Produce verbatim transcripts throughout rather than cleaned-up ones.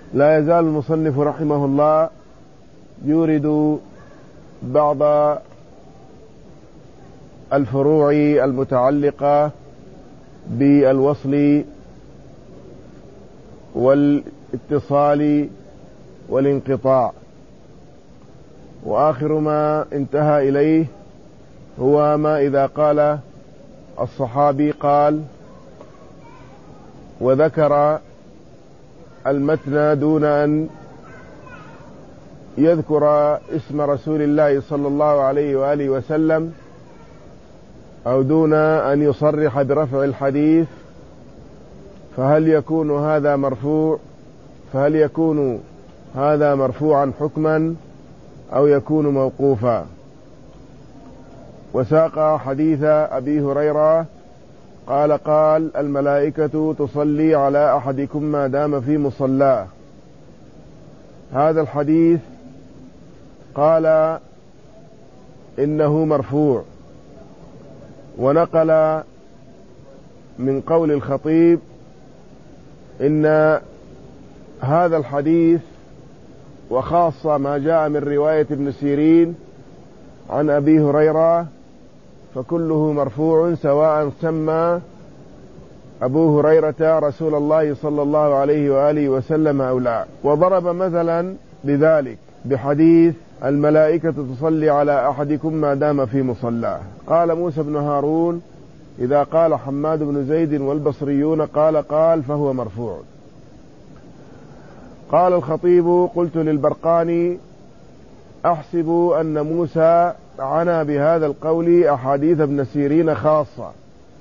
لا يزال المصنف رحمه الله يورد بعض الفروع المتعلقة بالوصل والاتصال والانقطاع، وآخر ما انتهى إليه هو ما إذا قال الصحابي قال وذكر المتن دون أن يذكر اسم رسول الله صلى الله عليه وآله وسلم أو دون أن يصرح برفع الحديث، فهل يكون هذا مرفوع فهل يكون هذا مرفوعا حكما أو يكون موقوفا؟ وساق حديث أبي هريرة قال قال الملائكة تصلي على أحدكم ما دام في مصلاه. هذا الحديث قال إنه مرفوع، ونقل من قول الخطيب إن هذا الحديث وخاصة ما جاء من رواية ابن سيرين عن أبي هريرة فكله مرفوع، سواء سمى أبو هريرة رسول الله صلى الله عليه وآله وسلم أو لا. وضرب مثلا بذلك بحديث الملائكة تصلي على أحدكم ما دام في مصلاه. قال موسى بن هارون إذا قال حماد بن زيد والبصريون قال قال فهو مرفوع. قال الخطيب قلت للبرقاني أحسب أن موسى عنى بهذا القول أحاديث ابن سيرين خاصة،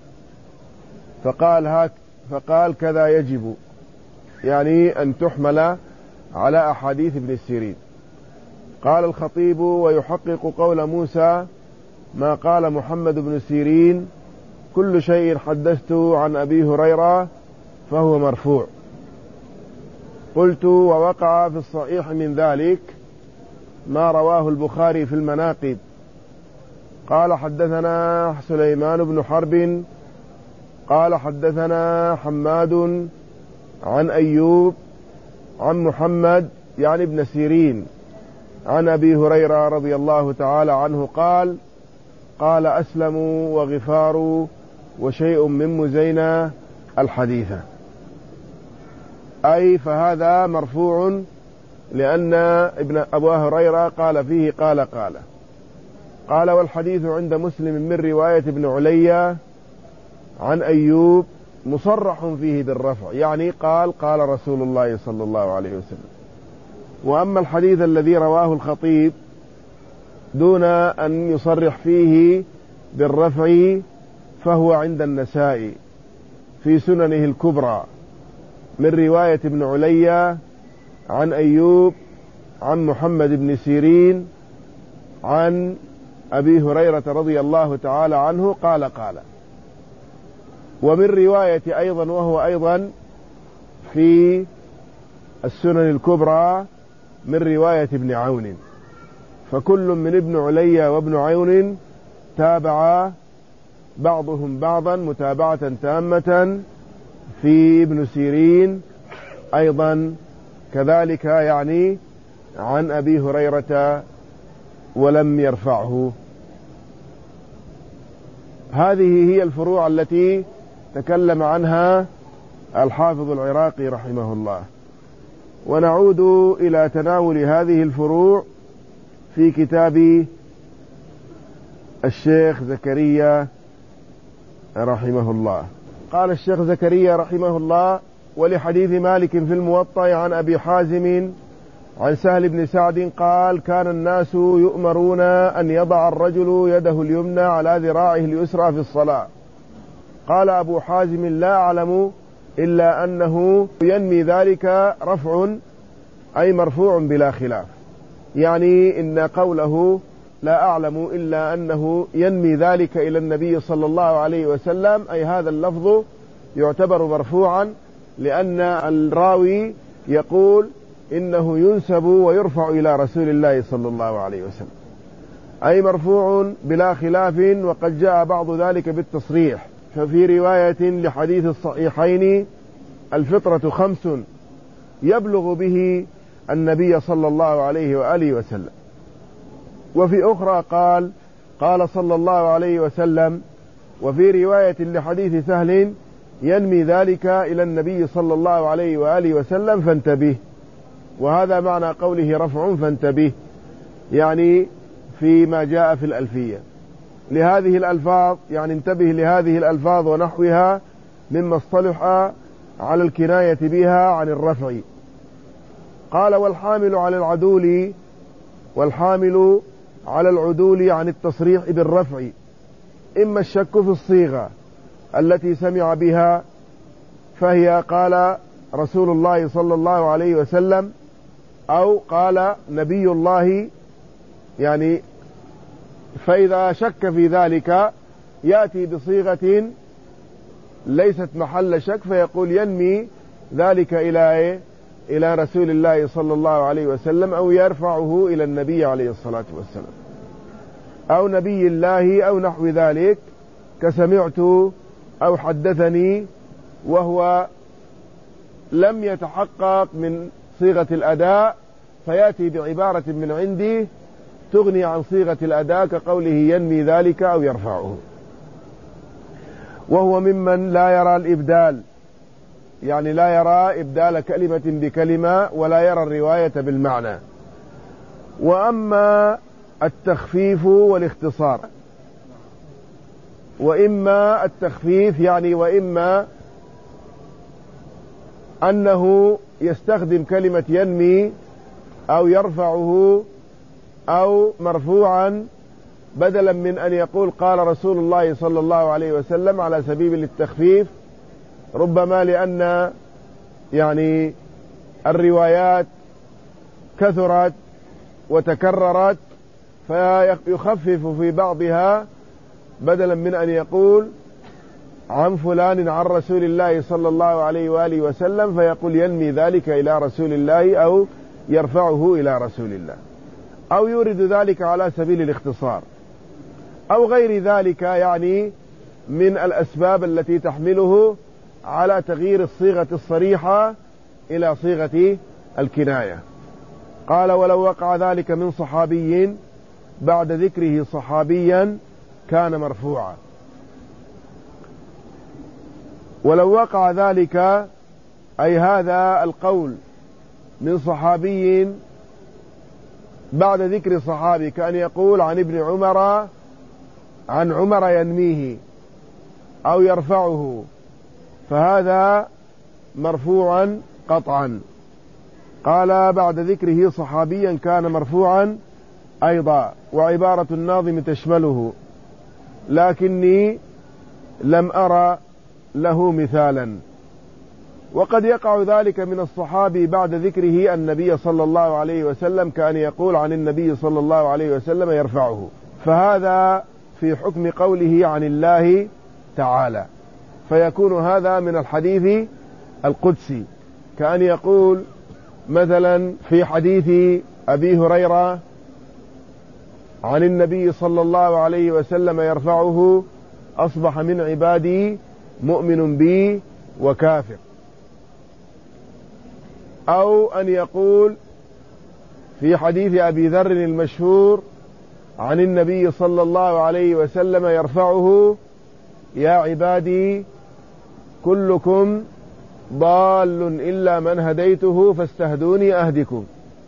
فقال هك فقال كذا يجب، يعني أن تحمل على أحاديث ابن سيرين. قال الخطيب ويحقق قول موسى ما قال محمد بن سيرين كل شيء حدثته عن أبي هريرة فهو مرفوع. قلت ووقع في الصحيح من ذلك ما رواه البخاري في المناقب. قال حدثنا سليمان بن حرب قال حدثنا حماد عن أيوب عن محمد يعني ابن سيرين عن أبي هريرة رضي الله تعالى عنه قال قال أسلم وغفار وشيء من مزينة الحديثة، أي فهذا مرفوع لأن ابن أبو هريرة قال فيه قال قال قال والحديث عند مسلم من رواية ابن علي عن أيوب مصرح فيه بالرفع، يعني قال قال رسول الله صلى الله عليه وسلم. وأما الحديث الذي رواه الخطيب دون أن يصرح فيه بالرفع فهو عند النسائي في سننه الكبرى من رواية ابن علي عن أيوب عن محمد بن سيرين عن أبي هريرة رضي الله تعالى عنه قال قال. ومن رواية أيضا وهو أيضا في السنن الكبرى من رواية ابن عون، فكل من ابن علي وابن عون تابع بعضهم بعضا متابعة تامة في ابن سيرين أيضا كذلك، يعني عن أبي هريرة ولم يرفعه. هذه هي الفروع التي تكلم عنها الحافظ العراقي رحمه الله. ونعود إلى تناول هذه الفروع في كتاب الشيخ زكريا رحمه الله. قال الشيخ زكريا رحمه الله ولحديث مالك في الموطأ عن أبي حازم عن سهل بن سعد قال كان الناس يؤمرون أن يضع الرجل يده اليمنى على ذراعه اليسرى في الصلاة. قال أبو حازم لا أعلم إلا أنه ينمي ذلك رفع أي مرفوع بلا خلاف، يعني إن قوله لا أعلم إلا أنه ينمي ذلك إلى النبي صلى الله عليه وسلم، أي هذا اللفظ يعتبر مرفوعا لأن الراوي يقول إنه ينسب ويرفع إلى رسول الله صلى الله عليه وسلم، أي مرفوع بلا خلاف. وقد جاء بعض ذلك بالتصريح، ففي رواية لحديث الصحيحين الفطرة خمس يبلغ به النبي صلى الله عليه وآله وسلم. وفي أخرى قال قال صلى الله عليه وسلم. وفي رواية لحديث سهل ينمي ذلك إلى النبي صلى الله عليه وآله وسلم فانتبه. وهذا معنى قوله رفع فانتبه، يعني فيما جاء في الألفية لهذه الألفاظ، يعني انتبه لهذه الألفاظ ونحوها مما اصطلح على الكناية بها عن الرفع. قال والحامل على العدول والحامل على العدول عن التصريح بالرفع إما الشك في الصيغة التي سمع بها، فهي قال رسول الله صلى الله عليه وسلم أو قال نبي الله، يعني فإذا شك في ذلك يأتي بصيغة ليست محل شك فيقول ينمي ذلك إلى إلى رسول الله صلى الله عليه وسلم، أو يرفعه إلى النبي عليه الصلاة والسلام أو نبي الله أو نحو ذلك، كسمعت أو حدثني، وهو لم يتحقق من صيغة الأداء فيأتي بعبارة من عندي تغني عن صيغة الأداء كقوله ينمي ذلك أو يرفعه. وهو ممن لا يرى الإبدال، يعني لا يرى إبدال كلمة بكلمة ولا يرى الرواية بالمعنى. وأما التخفيف والاختصار، وإما التخفيف يعني وإما أنه يستخدم كلمة ينمي أو يرفعه أو مرفوعا بدلا من أن يقول قال رسول الله صلى الله عليه وسلم على سبيل التخفيف، ربما لأن يعني الروايات كثرت وتكررت فيخفف في بعضها بدلا من أن يقول عن فلان عن رسول الله صلى الله عليه وآله وسلم فيقول ينمي ذلك إلى رسول الله أو يرفعه إلى رسول الله، أو يورد ذلك على سبيل الاختصار أو غير ذلك، يعني من الأسباب التي تحمله على تغيير الصيغة الصريحة إلى صيغة الكناية. قال ولو وقع ذلك من صحابي بعد ذكره صحابيا كان مرفوعا. ولو وقع ذلك أي هذا القول من صحابي بعد ذكر صحابي، كأن يقول عن ابن عمر عن عمر ينميه أو يرفعه، فهذا مرفوعا قطعا. قال بعد ذكره صحابيا كان مرفوعا أيضا، وعبارة الناظم تشمله، لكني لم أرى له مثالا. وقد يقع ذلك من الصحابي بعد ذكره النبي صلى الله عليه وسلم، كأن يقول عن النبي صلى الله عليه وسلم يرفعه، فهذا في حكم قوله عن الله تعالى، فيكون هذا من الحديث القدسي، كأن يقول مثلا في حديث أبي هريرة عن النبي صلى الله عليه وسلم يرفعه أصبح من عبادي مؤمن بي وكافر، أو أن يقول في حديث أبي ذر المشهور عن النبي صلى الله عليه وسلم يرفعه يا عبادي كلكم ضال إلا من هديته فاستهدوني أهدكم.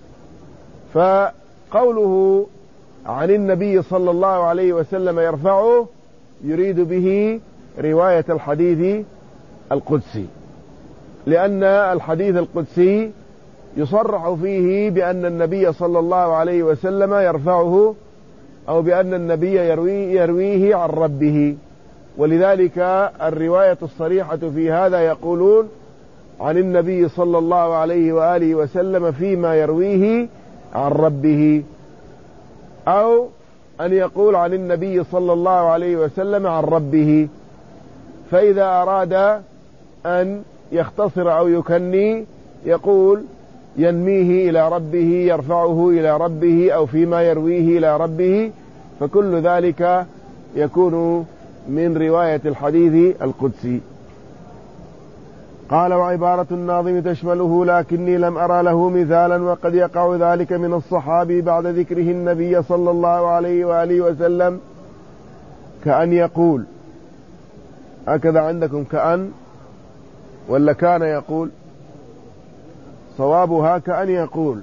فقوله عن النبي صلى الله عليه وسلم يرفعه يريد به رواية الحديث القدسي، لأن الحديث القدسي يصرح فيه بأن النبي صلى الله عليه وسلم يرفعه، أو بأن النبي يرويه, يرويه عن ربه، ولذلك الرواية الصريحة في هذا يقولون عن النبي صلى الله عليه وآله وسلم فيما يرويه عن ربه، أو أن يقول عن النبي صلى الله عليه وسلم عن ربه. فإذا أراد أن يختصر أو يكني يقول ينميه إلى ربه، يرفعه إلى ربه، أو فيما يرويه إلى ربه، فكل ذلك يكون من رواية الحديث القدسي. قال وعبارة الناظم تشمله لكني لم أرى له مثالا وقد يقع ذلك من الصحابي بعد ذكره النبي صلى الله عليه وآله وسلم كأن يقول. هكذا عندكم كأن ولا كان يقول؟ صوابها كأن يقول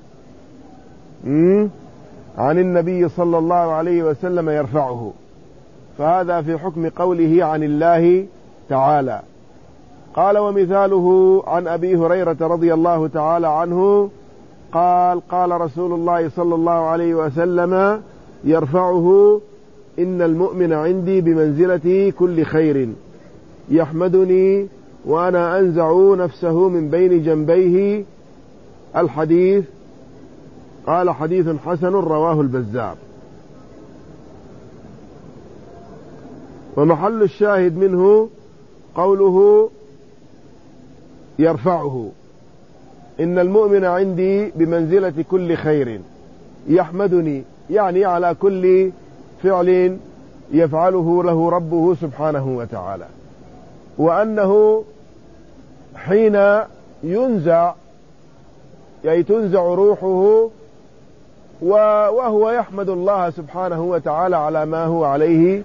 عن النبي صلى الله عليه وسلم يرفعه، فهذا في حكم قوله عن الله تعالى. قال ومثاله عن أبي هريرة رضي الله تعالى عنه قال قال رسول الله صلى الله عليه وسلم يرفعه إن المؤمن عندي بمنزلة كل خير يحمدني وأنا أنزع نفسه من بين جنبيه. الحديث قال حديث حسن رواه البزار. ومحل الشاهد منه قوله يرفعه إن المؤمن عندي بمنزلة كل خير يحمدني، يعني على كل فعل يفعله له ربه سبحانه وتعالى، وأنه حين ينزع يعني تنزع روحه وهو يحمد الله سبحانه وتعالى على ما هو عليه.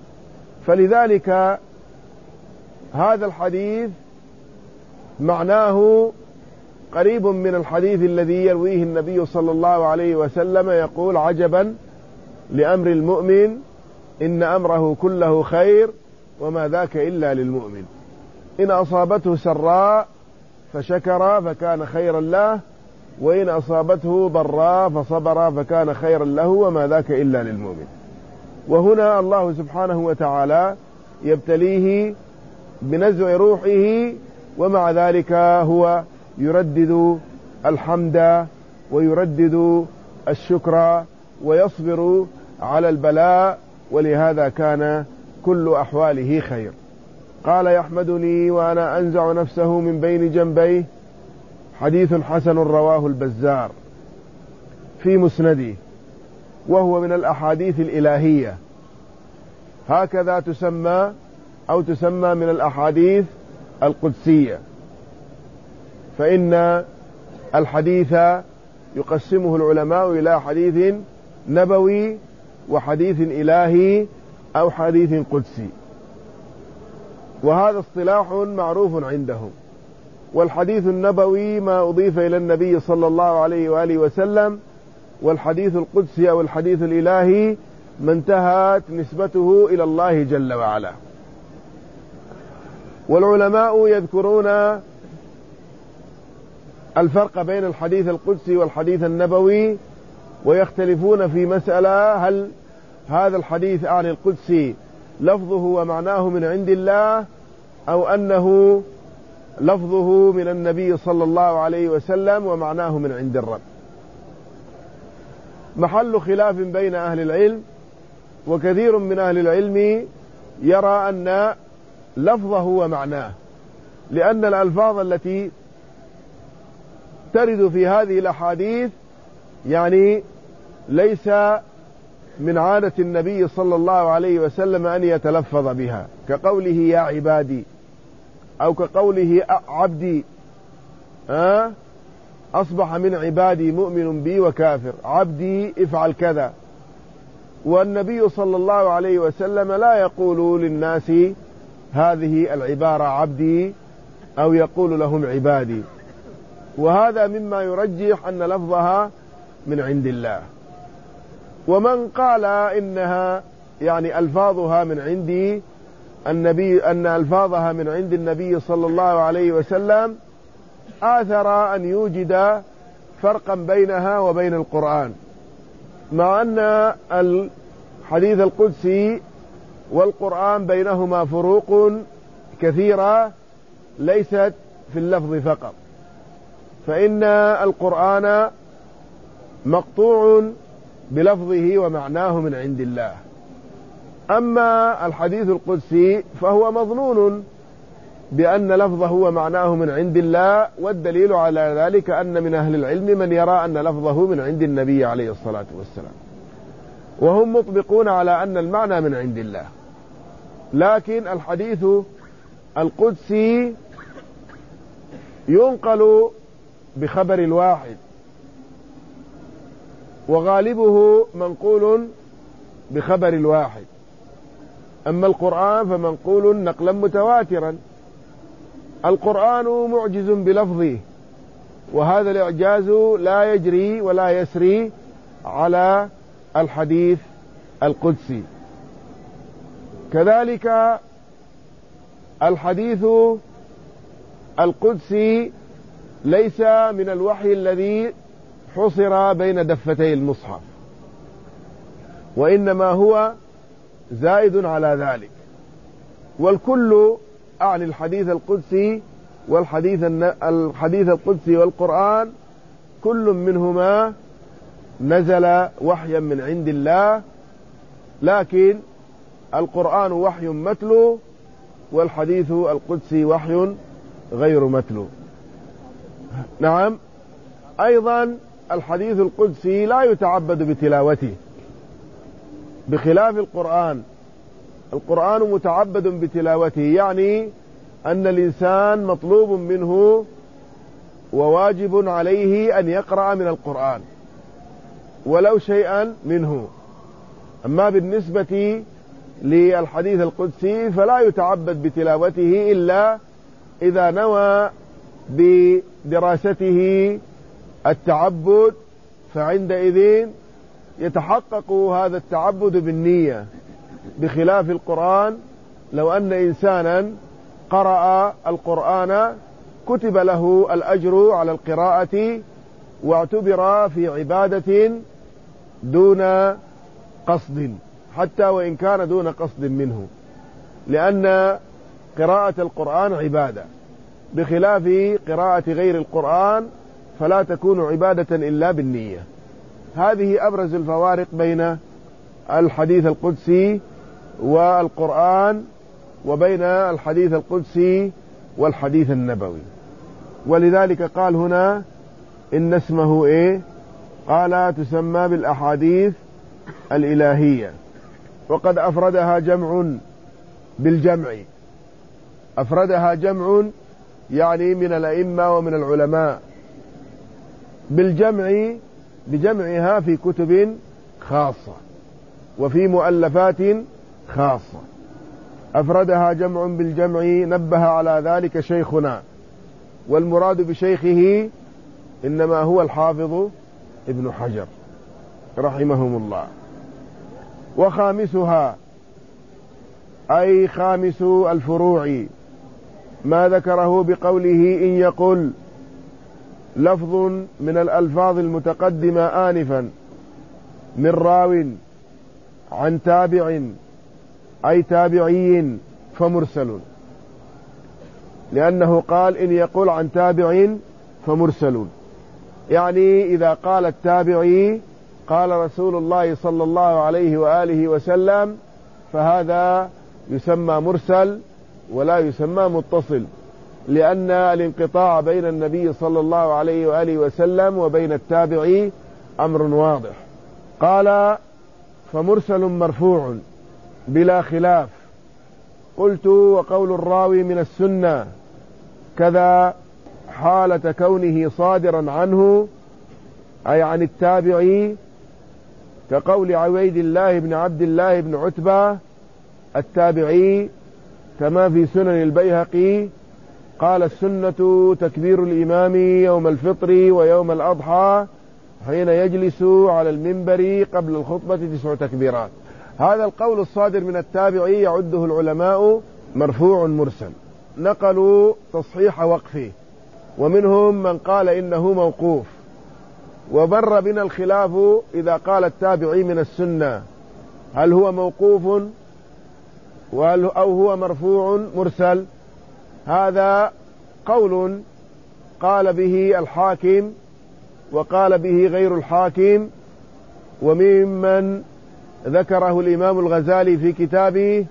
فلذلك هذا الحديث معناه قريب من الحديث الذي يرويه النبي صلى الله عليه وسلم يقول عجبا لأمر المؤمن إن أمره كله خير وما ذاك إلا للمؤمن، إن أصابته سراء فشكر فكان خيرا له، وإن أصابته ضراء فصبر فكان خيرا له وما ذاك إلا للمؤمن. وهنا الله سبحانه وتعالى يبتليه بنزع روحه، ومع ذلك هو يردد الحمد ويردد الشكر ويصبر على البلاء، ولهذا كان كل أحواله خير. قال يحمدني وأنا أنزع نفسه من بين جنبيه، حديث حسن رواه البزار في مسنده، وهو من الأحاديث الإلهية، هكذا تسمى أو تسمى من الأحاديث القدسية. فإن الحديث يقسمه العلماء إلى حديث نبوي وحديث إلهي أو حديث قدسي، وهذا اصطلاح معروف عندهم. والحديث النبوي ما أضيف إلى النبي صلى الله عليه وآله وسلم، والحديث القدسي أو الحديث الإلهي ما انتهت نسبته إلى الله جل وعلا. والعلماء يذكرون الفرق بين الحديث القدسي والحديث النبوي، ويختلفون في مسألة: هل هذا الحديث عن القدسي لفظه ومعناه من عند الله، أو أنه لفظه من النبي صلى الله عليه وسلم ومعناه من عند الرب؟ محل خلاف بين أهل العلم، وكثير من أهل العلم يرى أن لفظه ومعناه، لأن الألفاظ التي ترد في هذه الأحاديث يعني ليس من عادة النبي صلى الله عليه وسلم أن يتلفظ بها، كقوله يا عبادي، أو كقوله عبدي، أه؟ أصبح من عبادي مؤمن بي وكافر، عبدي افعل كذا. والنبي صلى الله عليه وسلم لا يقول للناس هذه العبارة عبدي، أو يقول لهم عبادي، وهذا مما يرجح أن لفظها من عند الله. ومن قال إنها يعني ألفاظها من عندي النبي، أن ألفاظها من عند النبي صلى الله عليه وسلم، آثر أن يوجد فرقا بينها وبين القرآن، مع أن الحديث القدسي والقرآن بينهما فروق كثيرة ليست في اللفظ فقط. فإن القرآن مقطوع بلفظه ومعناه من عند الله، أما الحديث القدسي فهو مظنون بأن لفظه ومعناه من عند الله، والدليل على ذلك أن من أهل العلم من يرى أن لفظه من عند النبي عليه الصلاة والسلام، وهم مطبقون على أن المعنى من عند الله. لكن الحديث القدسي ينقل بخبر الواحد، وغالبه منقول بخبر الواحد. أما القرآن فمنقول نقلا متواترا. القرآن معجز بلفظه، وهذا الإعجاز لا يجري ولا يسري على الحديث القدسي. كذلك الحديث القدسي ليس من الوحي الذي حصر بين دفتي المصحف، وإنما هو زائد على ذلك. والكل أعني الحديث القدسي والحديث الحديث القدسي والقرآن كل منهما نزل وحيا من عند الله، لكن القرآن وحي متلو والحديث القدسي وحي غير متلو. نعم. أيضا الحديث القدسي لا يتعبد بتلاوته بخلاف القرآن. القرآن متعبد بتلاوته، يعني أن الإنسان مطلوب منه وواجب عليه أن يقرأ من القرآن ولو شيئا منه. أما بالنسبة للحديث القدسي فلا يتعبد بتلاوته إلا إذا نوى بدراسته التعبد، فعندئذ يتحقق هذا التعبد بالنية، بخلاف القرآن. لو أن إنسانا قرأ القرآن كتب له الأجر على القراءة واعتبر في عبادة دون قصد، حتى وإن كان دون قصد منه، لأن قراءة القرآن عبادة، بخلاف قراءة غير القرآن فلا تكون عبادة إلا بالنية. هذه أبرز الفوارق بين الحديث القدسي والقرآن وبين الحديث القدسي والحديث النبوي. ولذلك قال هنا إن اسمه إيه؟ قال تسمى بالأحاديث الإلهية، وقد أفردها جمع بالجمع. أفردها جمع يعني من الأئمة ومن العلماء بالجمع، بجمعها في كتب خاصة وفي مؤلفات خاصة. أفردها جمع بالجمع، نبه على ذلك شيخنا، والمراد بشيخه إنما هو الحافظ ابن حجر رحمهم الله. وخامسها أي خامس الفروع ما ذكره بقوله إن يقل لفظ من الألفاظ المتقدمة آنفا من راو عن تابع أي تابعي فمرسل، لأنه قال إن يقول عن تابع فمرسل، يعني إذا قال التابعي قال رسول الله صلى الله عليه وآله وسلم فهذا يسمى مرسل ولا يسمى متصل، لأن الانقطاع بين النبي صلى الله عليه وآله وسلم وبين التابعي أمر واضح. قال فمرسل مرفوع بلا خلاف. قلت وقول الراوي من السنة كذا حالة كونه صادرا عنه أي عن التابعي، كقول عبيد الله بن عبد الله بن عتبة التابعي كما في سنن البيهقي قال السنة تكبير الإمام يوم الفطر ويوم الأضحى حين يجلس على المنبر قبل الخطبة تسع تكبيرات. هذا القول الصادر من التابعي يعده العلماء مرفوع مرسل، نقلوا تصحيح وقفه، ومنهم من قال إنه موقوف. وبر بنا الخلاف إذا قال التابعي من السنة هل هو موقوف أو هو مرفوع مرسل. هذا قول قال به الحاكم وقال به غير الحاكم، وممن ذكره الإمام الغزالي في كتابه،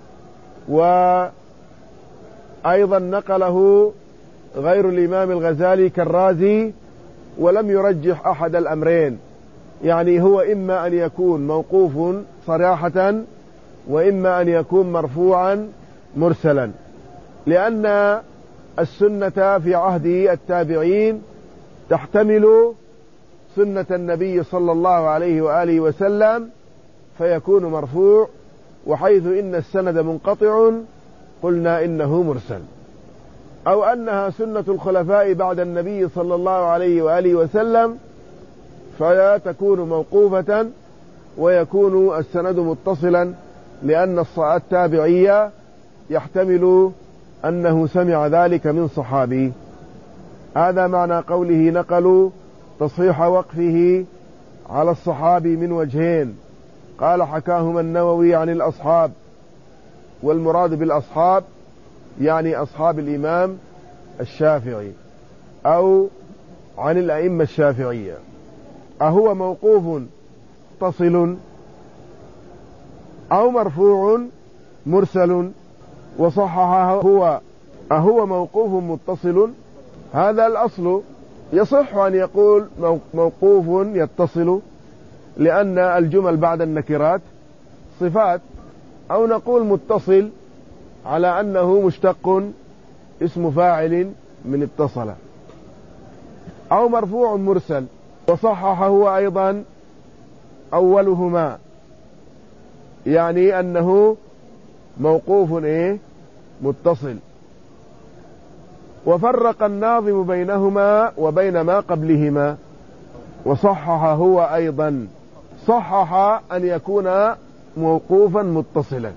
وأيضا نقله غير الإمام الغزالي كالرازي، ولم يرجح أحد الأمرين، يعني هو إما أن يكون موقوف صراحة وإما أن يكون مرفوعا مرسلا، لأن السنة في عهد التابعين تحتمل سنة النبي صلى الله عليه وآله وسلم فيكون مرفوع، وحيث إن السند منقطع قلنا إنه مرسل، أو أنها سنة الخلفاء بعد النبي صلى الله عليه وآله وسلم فلا تكون موقوفة ويكون السند متصلا، لأن التابعية يحتمل أنه سمع ذلك من صحابي. هذا معنى قوله نقلوا تصحيح وقفه على الصحابي من وجهين، قال حكاهما النووي عن الأصحاب، والمراد بالأصحاب يعني أصحاب الإمام الشافعي أو عن الأئمة الشافعية. أهو موقوف متصل أو مرفوع مرسل؟ وصححه هو أهو موقوف متصل؟ هذا الأصل. يصح أن يقول موقوف يتصل لأن الجمل بعد النكرات صفات، أو نقول متصل على أنه مشتق اسم فاعل من اتصل، أو مرفوع مرسل. وصححه هو أيضا أولهما، يعني أنه موقوف إيه متصل. وفرق الناظم بينهما وبين ما قبلهما، وصحح هو أيضا، صحح أن يكون موقوفا متصلا.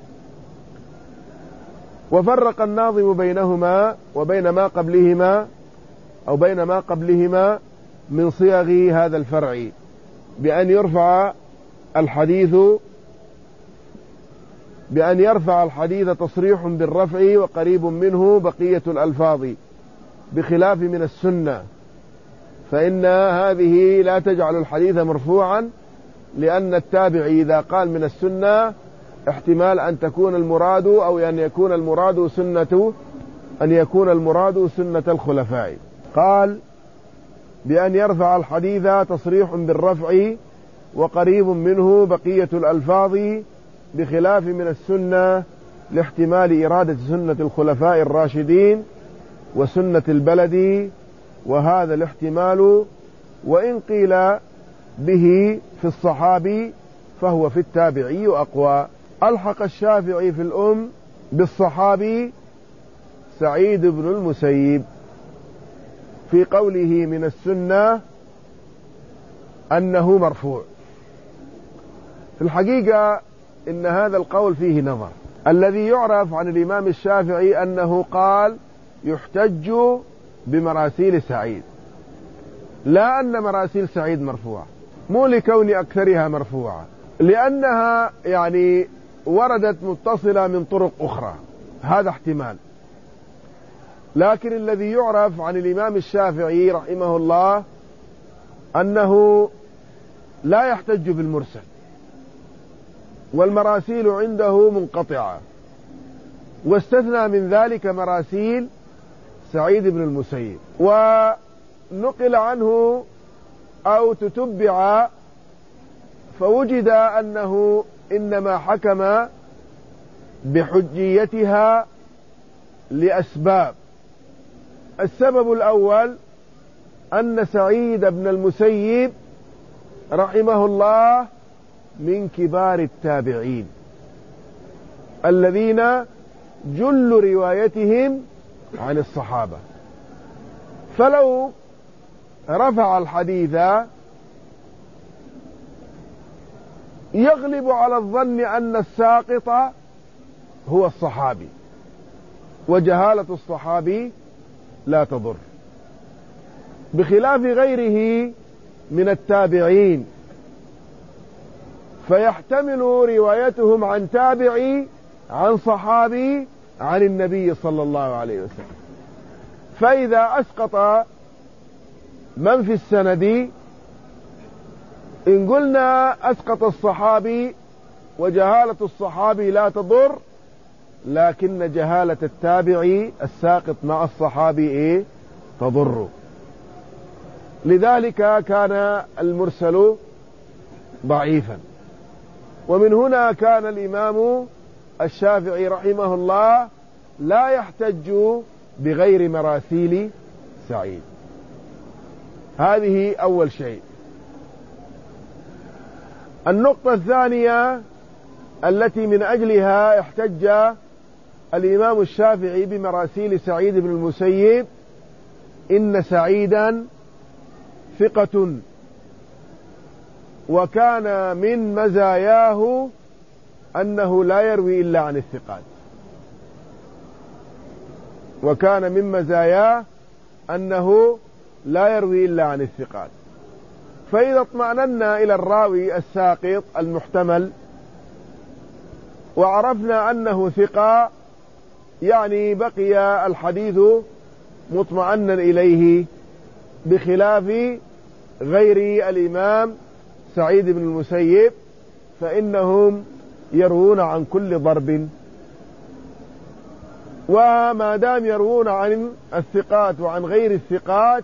وفرق الناظم بينهما وبين ما قبلهما أو بين ما قبلهما من صيغ هذا الفرع بأن يرفع الحديث بأن يرفع الحديث تصريح بالرفع وقريب منه بقية الألفاظ، بخلاف من السنة، فإن هذه لا تجعل الحديث مرفوعا، لأن التابع إذا قال من السنة احتمال أن تكون المراد أو أن يكون المراد سنة أن يكون المراد سنة الخلفاء. قال بأن يرفع الحديث تصريح بالرفع وقريب منه بقية الألفاظ، بخلاف من السنة، لاحتمال إرادة سنة الخلفاء الراشدين وسنة البلد، وهذا الاحتمال وإن قيل به في الصحابي فهو في التابعي أقوى. ألحق الشافعي في الأم بالصحابي سعيد بن المسيب في قوله من السنة أنه مرفوع. في الحقيقة إن هذا القول فيه نظر. الذي يعرف عن الإمام الشافعي أنه قال يحتج بمراسيل سعيد، لا أن مراسيل سعيد مرفوعة، مو لكون أكثرها مرفوعة، لأنها يعني وردت متصلة من طرق أخرى، هذا احتمال. لكن الذي يعرف عن الإمام الشافعي رحمه الله أنه لا يحتج بالمرسل، والمراسيل عنده منقطعة، واستثنى من ذلك مراسيل سعيد بن المسيب. ونقل عنه أو تتبع فوجد أنه إنما حكم بحجيتها لأسباب. السبب الأول أن سعيد بن المسيب رحمه الله من كبار التابعين الذين جل روايتهم عن الصحابة، فلو رفع الحديث يغلب على الظن أن الساقط هو الصحابي، وجهالة الصحابي لا تضر، بخلاف غيره من التابعين فيحتمل روايتهم عن تابعي عن صحابي عن النبي صلى الله عليه وسلم. فإذا أسقط من في السند، إن قلنا أسقط الصحابي وجهالة الصحابي لا تضر، لكن جهالة التابعي الساقط مع الصحابي إيه تضر. لذلك كان المرسل ضعيفا. ومن هنا كان الإمام الشافعي رحمه الله لا يحتج بغير مراسيل سعيد. هذه أول شيء. النقطة الثانية التي من أجلها احتج الإمام الشافعي بمراسيل سعيد بن المسيب: إن سعيدا ثقة، وكان من مزاياه أنه لا يروي إلا عن الثقات. وكان من مزاياه أنه لا يروي إلا عن الثقات. فإذا اطمأننا إلى الراوي الساقط المحتمل وعرفنا أنه ثقة، يعني بقي الحديث مطمئنا إليه، بخلاف غير الإمام سعيد بن المسيب فإنهم يروون عن كل ضرب. وما دام يروون عن الثقات وعن غير الثقات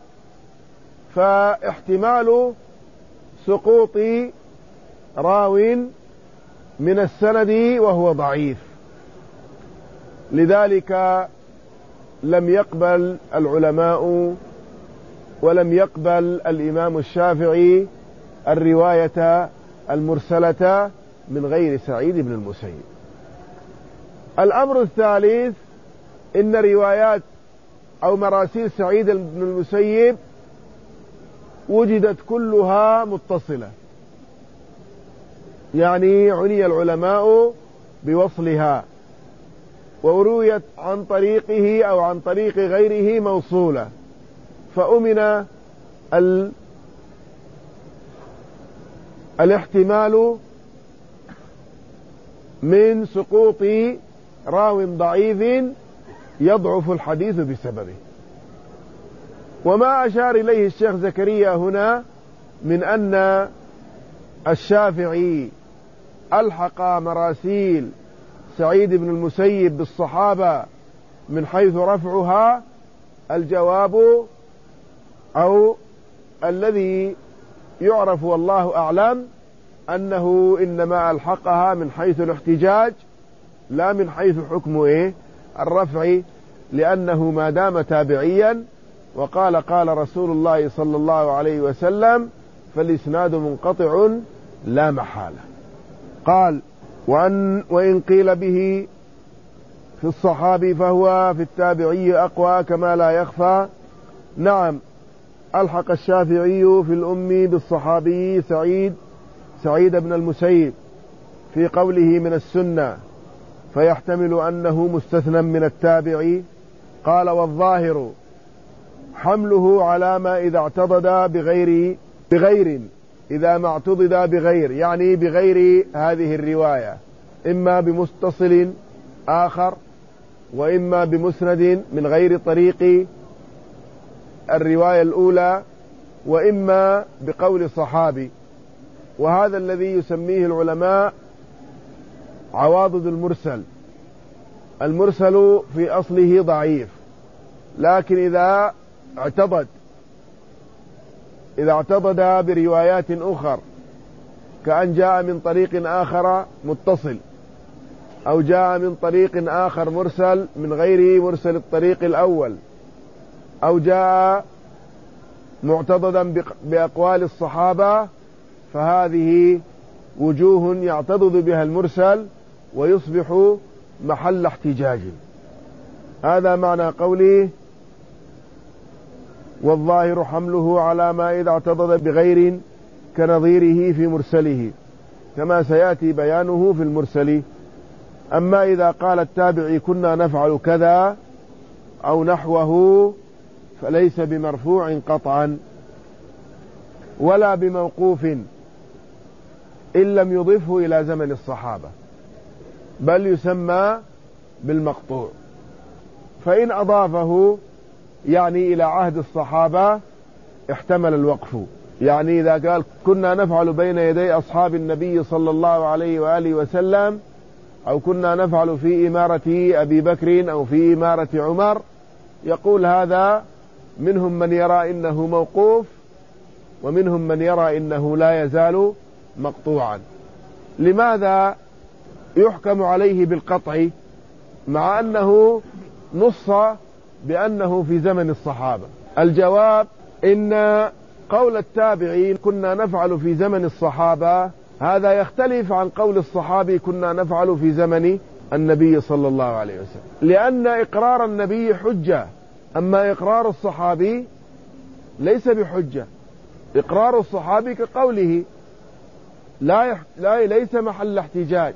فاحتمال سقوط راو من السند وهو ضعيف. لذلك لم يقبل العلماء ولم يقبل الإمام الشافعي الرواية المرسلة من غير سعيد بن المسيب. الأمر الثالث: إن روايات أو مراسيل سعيد بن المسيب وجدت كلها متصلة، يعني عني العلماء بوصلها، ورويت عن طريقه أو عن طريق غيره موصولة، فأمن ال... الاحتمال من سقوط راو ضعيف يضعف الحديث بسببه. وما أشار إليه الشيخ زكريا هنا من أن الشافعي ألحق مراسيل سعيد بن المسيب بالصحابة من حيث رفعها، الجواب أو الذي يعرف والله أعلم أنه إنما ألحقها من حيث الاحتجاج لا من حيث حكم إيه الرفع، لأنه ما دام تابعيا وقال قال رسول الله صلى الله عليه وسلم فالإسناد منقطع لا محالة. قال: وأن وإن قيل به في الصحابي فهو في التابعي أقوى كما لا يخفى. نعم، ألحق الشافعي في الأم بالصحابي سعيد سعيد بن المسيب في قوله من السنة، فيحتمل أنه مستثنى من التابعي. قال: والظاهر حمله على ما إذا اعتضد بغير بغير إذا ما اعتضد بغير، يعني بغير هذه الرواية، إما بمتصل آخر وإما بمسند من غير طريق الرواية الأولى، وإما بقول صحابي. وهذا الذي يسميه العلماء عواضد المرسل. المرسل في أصله ضعيف، لكن إذا اعتضد إذا اعتضد بروايات أخر، كأن جاء من طريق آخر متصل، أو جاء من طريق آخر مرسل من غير مرسل الطريق الأول، أو جاء معتضدا بأقوال الصحابة، فهذه وجوه يعتضد بها المرسل ويصبح محل احتجاج. هذا معنى قوله: والظاهر حمله على ما إذا اعتضد بغير كنظيره في مرسله، كما سيأتي بيانه في المرسل. أما إذا قال التابعي كنا نفعل كذا أو نحوه فليس بمرفوع قطعا ولا بموقوف إن لم يضفه إلى زمن الصحابة، بل يسمى بالمقطوع. فإن أضافه يعني إلى عهد الصحابة احتمل الوقف، يعني إذا قال كنا نفعل بين يدي أصحاب النبي صلى الله عليه وآله وسلم، أو كنا نفعل في إمارة أبي بكر أو في إمارة عمر، يقول هذا منهم من يرى إنه موقوف ومنهم من يرى إنه لا يزال مقطوعا. لماذا يحكم عليه بالقطع مع أنه نص بأنه في زمن الصحابة؟ الجواب إن قول التابعين كنا نفعل في زمن الصحابة هذا يختلف عن قول الصحابي كنا نفعل في زمن النبي صلى الله عليه وسلم، لأن إقرار النبي حجة، أما إقرار الصحابي ليس بحجة. إقرار الصحابي كقوله لا, يح... لا ليس محل احتجاج،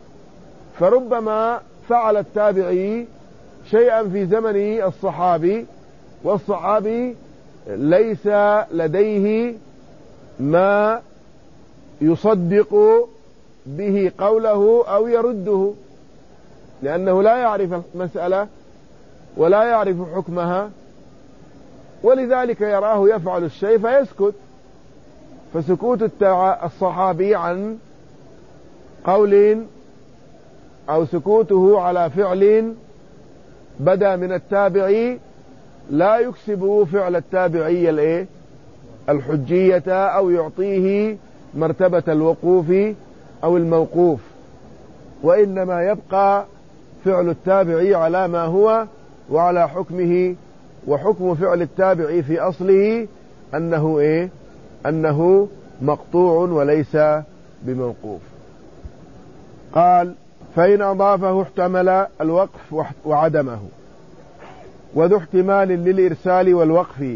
فربما فعل التابعي شيئا في زمن الصحابي والصحابي ليس لديه ما يصدق به قوله أو يرده، لأنه لا يعرف المسألة ولا يعرف حكمها، ولذلك يراه يفعل الشيء فيسكت. فسكوت الصحابي عن قول أو سكوته على فعل بدا من التابعي لا يكسب فعل التابعي الايه الحجية أو يعطيه مرتبة الوقوف أو الموقوف، وإنما يبقى فعل التابعي على ما هو وعلى حكمه. وحكم فعل التابعي في أصله أنه إيه أنه مقطوع وليس بموقوف. قال فإن أضافه احتمل الوقف وعدمه، وذو احتمال للإرسال والوقف،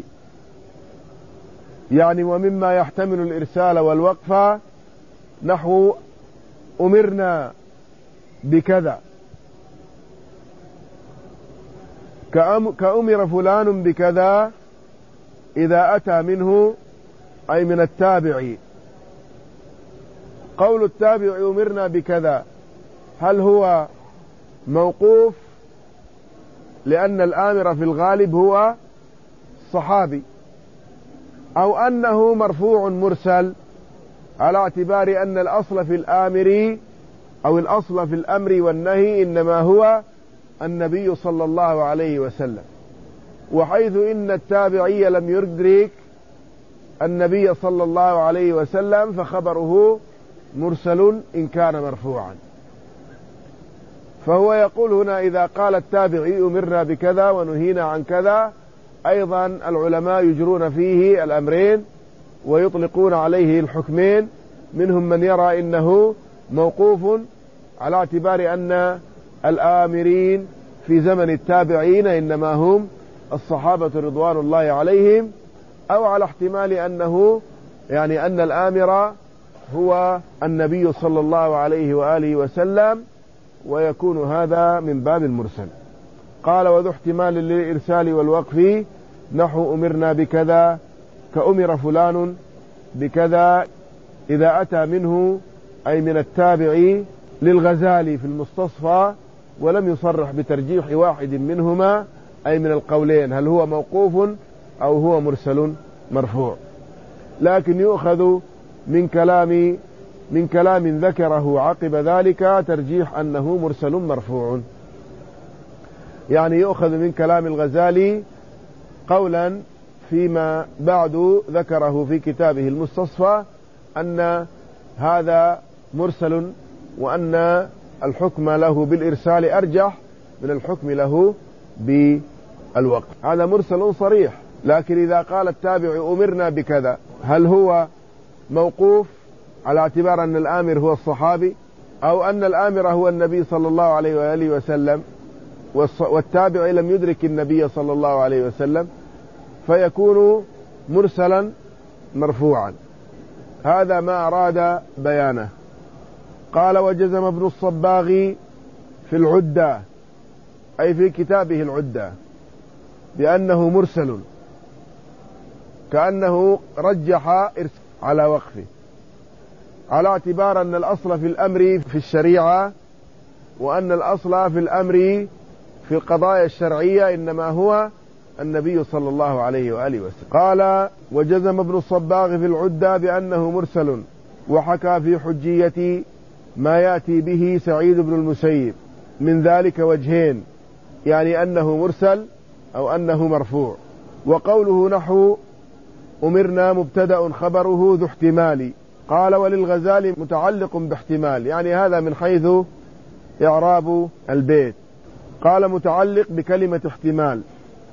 يعني ومما يحتمل الإرسال والوقف نحو أمرنا بكذا، كأمر فلان بكذا إذا أتى منه أي من التابع. قول التابع أمرنا بكذا هل هو موقوف لأن الآمر في الغالب هو صحابي، أو أنه مرفوع مرسل على اعتبار أن الأصل في الآمر أو الأصل في الأمر والنهي إنما هو النبي صلى الله عليه وسلم، وحيث إن التابعي لم يدرك النبي صلى الله عليه وسلم فخبره مرسل إن كان مرفوعا. فهو يقول هنا إذا قال التابعي أمرنا بكذا ونهينا عن كذا، أيضا العلماء يجرون فيه الأمرين ويطلقون عليه الحكمين، منهم من يرى إنه موقوف على اعتبار أن الآمرين في زمن التابعين إنما هم الصحابة رضوان الله عليهم، أو على احتمال أنه يعني أن الآمر هو النبي صلى الله عليه وآله وسلم، ويكون هذا من باب المرسل. قال وذو احتمال للإرسال والوقف نحو أمرنا بكذا كأمر فلان بكذا إذا أتى منه أي من التابع. للغزالي في المستصفى ولم يصرح بترجيح واحد منهما أي من القولين هل هو موقوف أو هو مرسل مرفوع، لكن يؤخذ من كلام من كلام ذكره عقب ذلك ترجيح أنه مرسل مرفوع، يعني يؤخذ من كلام الغزالي قولا فيما بعد ذكره في كتابه المستصفى أن هذا مرسل، وأن الحكم له بالإرسال أرجح من الحكم له بالوقف. هذا مرسل صريح. لكن إذا قال التابع أمرنا بكذا هل هو موقوف على اعتبار أن الآمر هو الصحابي، أو أن الآمر هو النبي صلى الله عليه وآله وسلم والتابع لم يدرك النبي صلى الله عليه وسلم، فيكون مرسلا مرفوعا. هذا ما أراد بيانه. قال وجزم ابن الصباغ في العدة أي في كتابه العدة بأنه مرسل، كأنه رجح على وقفه على اعتبار أن الأصل في الأمر في الشريعة، وأن الأصل في الأمر في القضايا الشرعية إنما هو النبي صلى الله عليه وآله وسلم. قال وجزم ابن الصباغ في العدة بأنه مرسل، وحكى في حجية ما يأتي به سعيد بن المسيب من ذلك وجهين، يعني أنه مرسل أو أنه مرفوع. وقوله نحو أمرنا مبتدأ خبره ذو احتمال. قال وللغزالي متعلق باحتمال، يعني هذا من حيث إعراب البيت. قال متعلق بكلمة احتمال،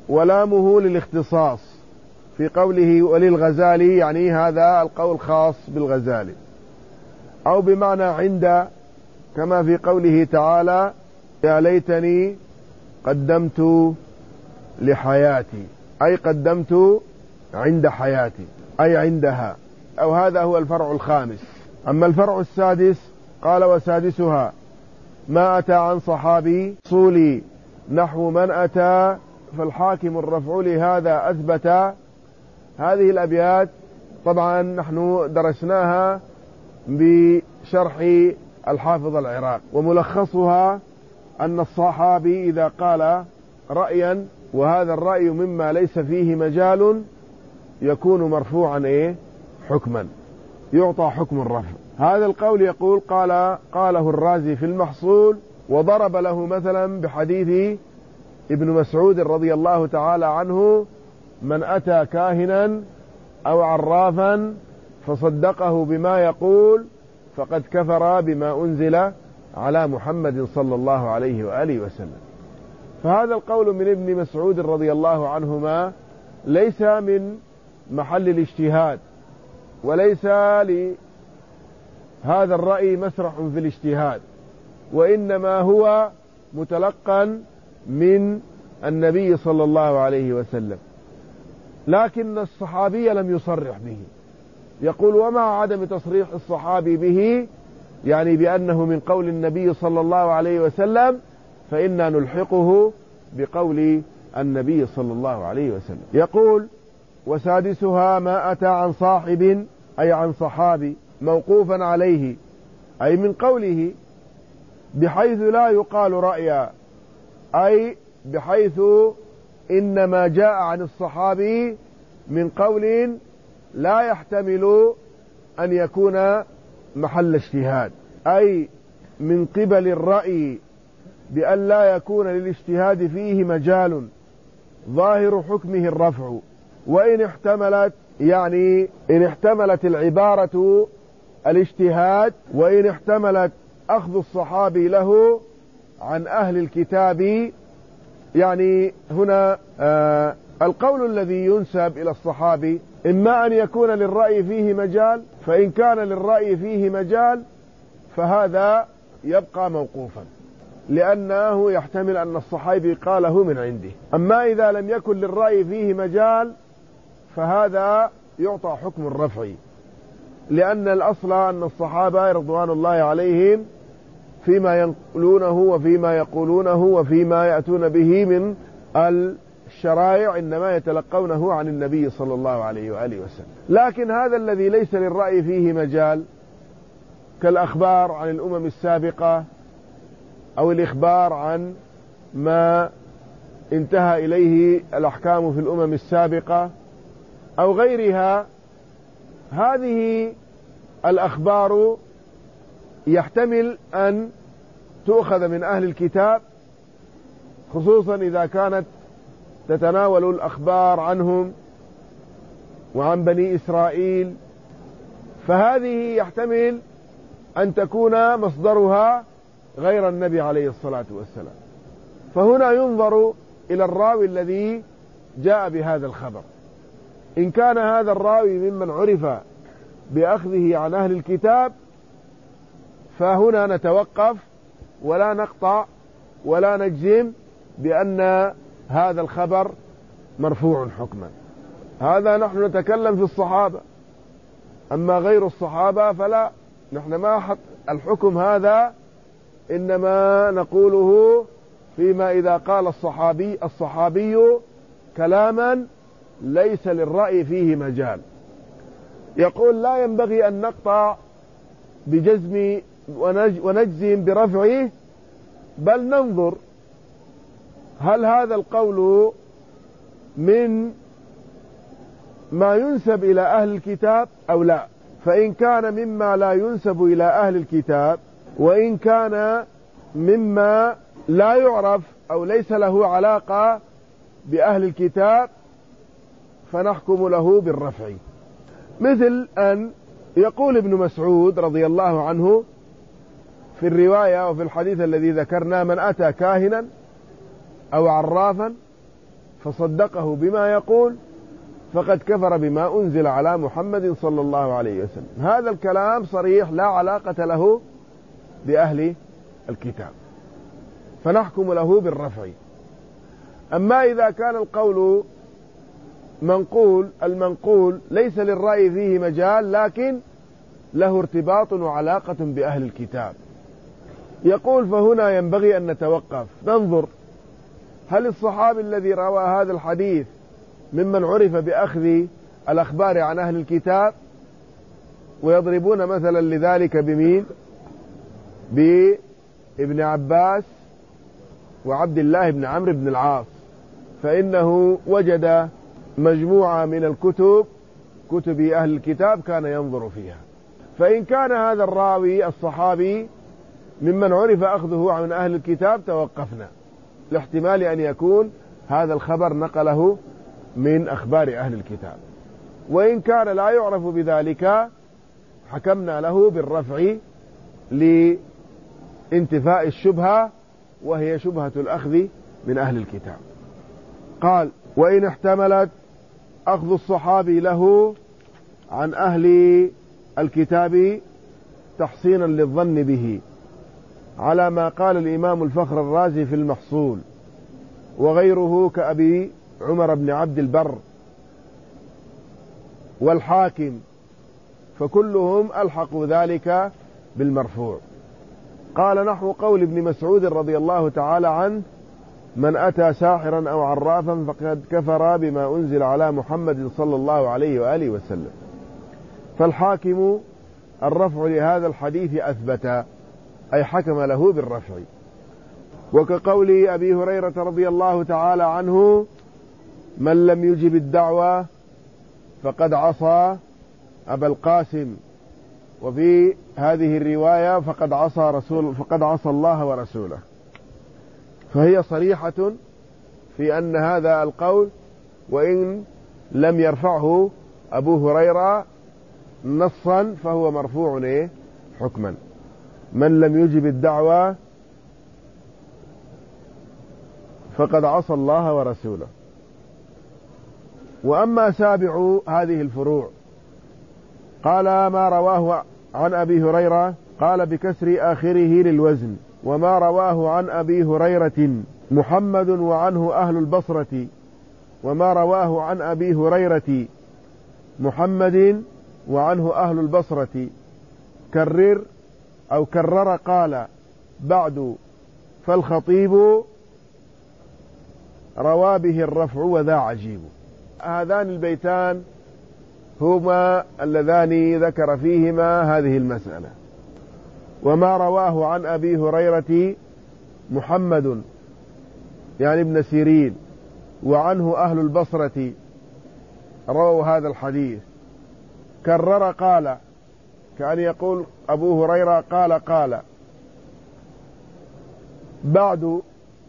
ولامه للاختصاص في قوله وللغزالي، يعني هذا القول خاص بالغزالي، أو بمعنى عند، كما في قوله تعالى يا ليتني قدمت لحياتي، أي قدمت عند حياتي أي عندها، أو هذا هو الفرع الخامس. أما الفرع السادس قال وسادسها ما أتى عن صحابي صولي نحو من أتى، فالحاكم الرفع لهذا أثبت. هذه الأبيات طبعا نحن درسناها بشرح الحافظ العراق، وملخصها أن الصحابي إذا قال رأيا وهذا الرأي مما ليس فيه مجال يكون مرفوعا إيه حكما، يعطى حكم الرفع. هذا القول يقول قال قاله الرازي في المحصول، وضرب له مثلا بحديث ابن مسعود رضي الله تعالى عنه من أتى كاهنا أو عرافا فصدقه بما يقول فقد كفر بما أنزل على محمد صلى الله عليه وآله وسلم. فهذا القول من ابن مسعود رضي الله عنهما ليس من محل الاجتهاد، وليس لهذا الرأي مسرح في الاجتهاد، وإنما هو متلقا من النبي صلى الله عليه وسلم، لكن الصحابي لم يصرح به. يقول ومع عدم تصريح الصحابي به، يعني بأنه من قول النبي صلى الله عليه وسلم، فإنا نلحقه بقول النبي صلى الله عليه وسلم. يقول وسادسها ما أتى عن صاحب أي عن صحابي موقوفا عليه، أي من قوله بحيث لا يقال رأيا، أي بحيث إنما جاء عن الصحابي من قول لا يحتمل أن يكون محل اجتهاد، أي من قبل الرأي بأن لا يكون للاجتهاد فيه مجال ظاهر حكمه الرفع، وإن احتملت يعني إن احتملت العبارة الاجتهاد، وإن احتملت أخذ الصحابي له عن أهل الكتاب. يعني هنا آه القول الذي ينسب إلى الصحابي إما أن يكون للرأي فيه مجال، فإن كان للرأي فيه مجال فهذا يبقى موقوفا، لأنه يحتمل أن الصحابي قاله من عنده. أما إذا لم يكن للرأي فيه مجال فهذا يعطى حكم الرفع، لأن الأصل أن الصحابة رضوان الله عليهم فيما ينقلونه وفيما يقولونه وفيما يأتون به من الشرائع إنما يتلقونه عن النبي صلى الله عليه وآله وسلم. لكن هذا الذي ليس للرأي فيه مجال كالأخبار عن الأمم السابقة، أو الإخبار عن ما انتهى إليه الأحكام في الأمم السابقة أو غيرها، هذه الأخبار يحتمل أن تؤخذ من أهل الكتاب، خصوصا إذا كانت تتناول الأخبار عنهم وعن بني إسرائيل، فهذه يحتمل أن تكون مصدرها غير النبي عليه الصلاة والسلام. فهنا ينظر إلى الراوي الذي جاء بهذا الخبر، إن كان هذا الراوي ممن عرف بأخذه عن أهل الكتاب فهنا نتوقف ولا نقطع ولا نجزم بأن هذا الخبر مرفوع حكما. هذا نحن نتكلم في الصحابة، أما غير الصحابة فلا، نحن ما حط الحكم هذا، إنما نقوله فيما إذا قال الصحابي الصحابي كلاما ليس للرأي فيه مجال. يقول لا ينبغي أن نقطع بجزم ونجزم برفعه، بل ننظر هل هذا القول من ما ينسب إلى أهل الكتاب أو لا. فإن كان مما لا ينسب إلى أهل الكتاب، وإن كان مما لا يعرف أو ليس له علاقة بأهل الكتاب، فنحكم له بالرفع. مثل أن يقول ابن مسعود رضي الله عنه في الرواية وفي الحديث الذي ذكرنا من أتى كاهنا أو عرافا فصدقه بما يقول فقد كفر بما أنزل على محمد صلى الله عليه وسلم. هذا الكلام صريح لا علاقة له بأهل الكتاب، فنحكم له بالرفع. أما إذا كان القول منقول، المنقول ليس للرأي فيه مجال لكن له ارتباط وعلاقة بأهل الكتاب، يقول فهنا ينبغي أن نتوقف ننظر هل الصحابي الذي روى هذا الحديث ممن عرف بأخذ الأخبار عن أهل الكتاب، ويضربون مثلا لذلك بمين؟ بابن عباس وعبد الله بن عمرو بن العاص، فإنه وجد مجموعة من الكتب كتب أهل الكتاب كان ينظر فيها. فإن كان هذا الراوي الصحابي ممن عرف أخذه عن أهل الكتاب توقفنا، لاحتمال أن يكون هذا الخبر نقله من أخبار أهل الكتاب. وإن كان لا يعرف بذلك حكمنا له بالرفع لانتفاء الشبهة، وهي شبهة الأخذ من أهل الكتاب. قال وإن احتملت أخذ الصحابي له عن أهل الكتاب تحصينا للظن به، على ما قال الإمام الفخر الرازي في المحصول وغيره كأبي عمر بن عبد البر والحاكم، فكلهم ألحقوا ذلك بالمرفوع. قال نحو قول ابن مسعود رضي الله تعالى عنه: من أتى ساحرا أو عرافا فقد كفر بما أنزل على محمد صلى الله عليه وآله وسلم. فالحاكم الرفع لهذا الحديث أثبت، أي حكم له بالرفع. وكقول أبي هريرة رضي الله تعالى عنه: من لم يجب الدعوة فقد عصى أبا القاسم. وفي هذه الرواية فقد عصى رسول فقد عصى الله ورسوله، فهي صريحة في أن هذا القول وإن لم يرفعه أبو هريرة نصا فهو مرفوع إيه؟ حكما. من لم يجب الدعوة فقد عصى الله ورسوله. وأما سابع هذه الفروع قال ما رواه عن أبي هريرة، قال بكسر آخره للوزن. وما رواه عن أبي هريرة محمد وعنه أهل البصرة. وما رواه عن أبي هريرة محمد وعنه أهل البصرة كرر أو كرر قال بعد. فالخطيب روى به الرفع وذا عجيب. هذان البيتان هما اللذان ذكر فيهما هذه المسألة. وما رواه عن أبي هريرة محمد يعني ابن سيرين وعنه أهل البصرة رووا هذا الحديث. كرر قال، كأن يقول أبو هريرة قال قال بعد.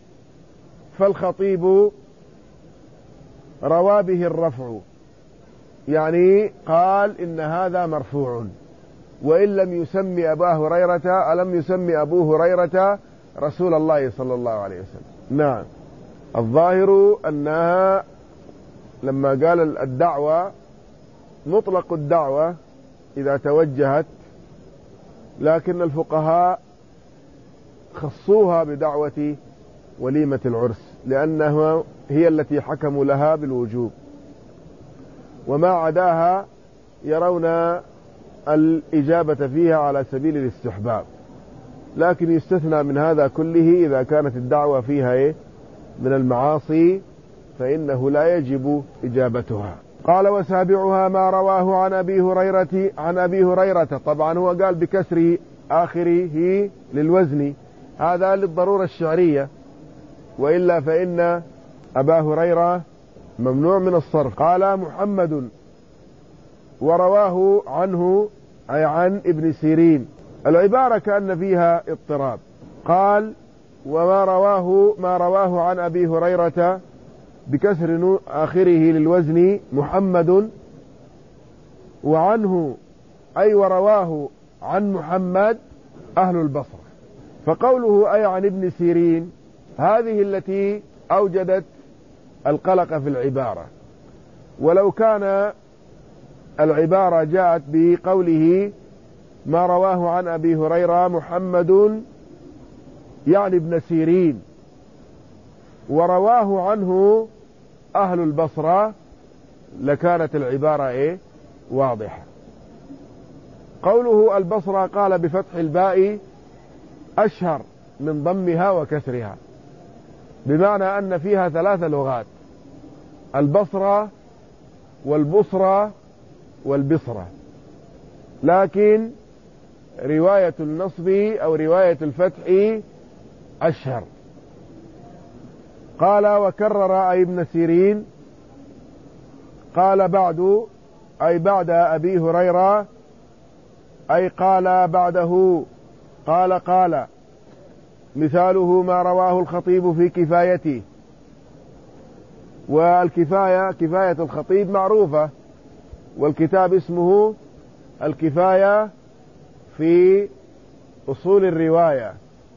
فالخطيب روى به الرفع، يعني قال إن هذا مرفوع، وإن لم يسمي أبا هريرة ألم يسمي أبو هريرة رسول الله صلى الله عليه وسلم. نعم، الظاهر أنها لما قال الدعوة مطلق الدعوة إذا توجهت، لكن الفقهاء خصوها بدعوة وليمة العرس لأنها هي التي حكموا لها بالوجوب، وما عداها يرون الإجابة فيها على سبيل الاستحباب، لكن يستثنى من هذا كله إذا كانت الدعوة فيها إيه؟ من المعاصي، فإنه لا يجب إجابتها. قال وسابعها ما رواه عن أبي هريرة عن أبي هريرة. طبعا هو قال بكسر آخره للوزن، هذا للضرورة الشعرية، وإلا فإن أبا هريرة ممنوع من الصرف. قال محمد ورواه عنه أي عن ابن سيرين، العبارة كأن فيها اضطراب. قال وما رواه ما رواه عن أبي هريرة بكسر آخره للوزن محمد وعنه أي ورواه عن محمد أهل البصرة. فقوله أي عن ابن سيرين هذه التي أوجدت القلق في العبارة. ولو كان العبارة جاءت بقوله ما رواه عن أبي هريرة محمد يعني ابن سيرين ورواه عنه أهل البصرة لكانت العبارة إيه؟ واضحة. قوله البصرة قال بفتح الباء أشهر من ضمها وكسرها، بمعنى أن فيها ثلاث لغات: البصرة والبصرة والبصرة، لكن رواية النصب أو رواية الفتح أشهر. قال وكرر أي ابن سيرين، قال بعد أي بعد أبي هريرة، أي قال بعده، قال قال مثاله ما رواه الخطيب في كفايته. والكفاية كفاية الخطيب معروفة، والكتاب اسمه الكفاية في أصول الرواية،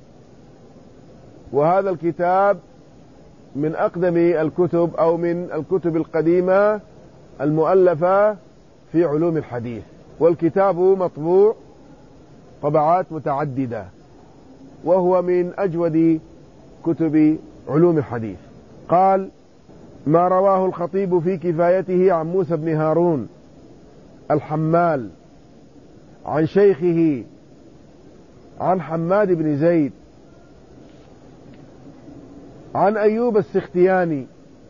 وهذا الكتاب من أقدم الكتب أو من الكتب القديمة المؤلفة في علوم الحديث، والكتاب مطبوع طبعات متعددة، وهو من أجود كتب علوم الحديث. قال ما رواه الخطيب في كفايته عن موسى بن هارون الحمال عن شيخه عن حماد بن زيد عن أيوب السختياني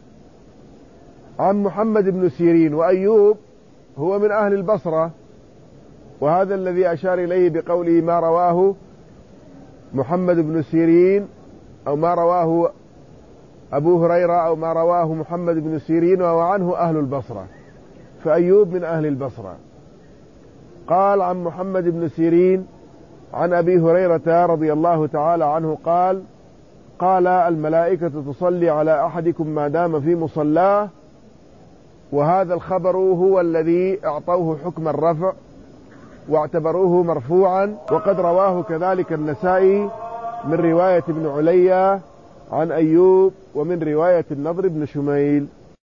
عن محمد بن سيرين. وأيوب هو من أهل البصرة، وهذا الذي أشار إليه بقوله ما رواه محمد بن سيرين أو ما رواه أبو هريرة أو ما رواه محمد بن سيرين وهو عنه أهل البصرة، فأيوب من أهل البصرة. قال عن محمد بن سيرين عن أبي هريرة رضي الله تعالى عنه قال قال الملائكة تصلي على أحدكم ما دام في مصلاه. وهذا الخبر هو الذي أعطوه حكم الرفع واعتبروه مرفوعا، وقد رواه كذلك النسائي من رواية ابن عليا عن أيوب ومن رواية النضر بن شميل.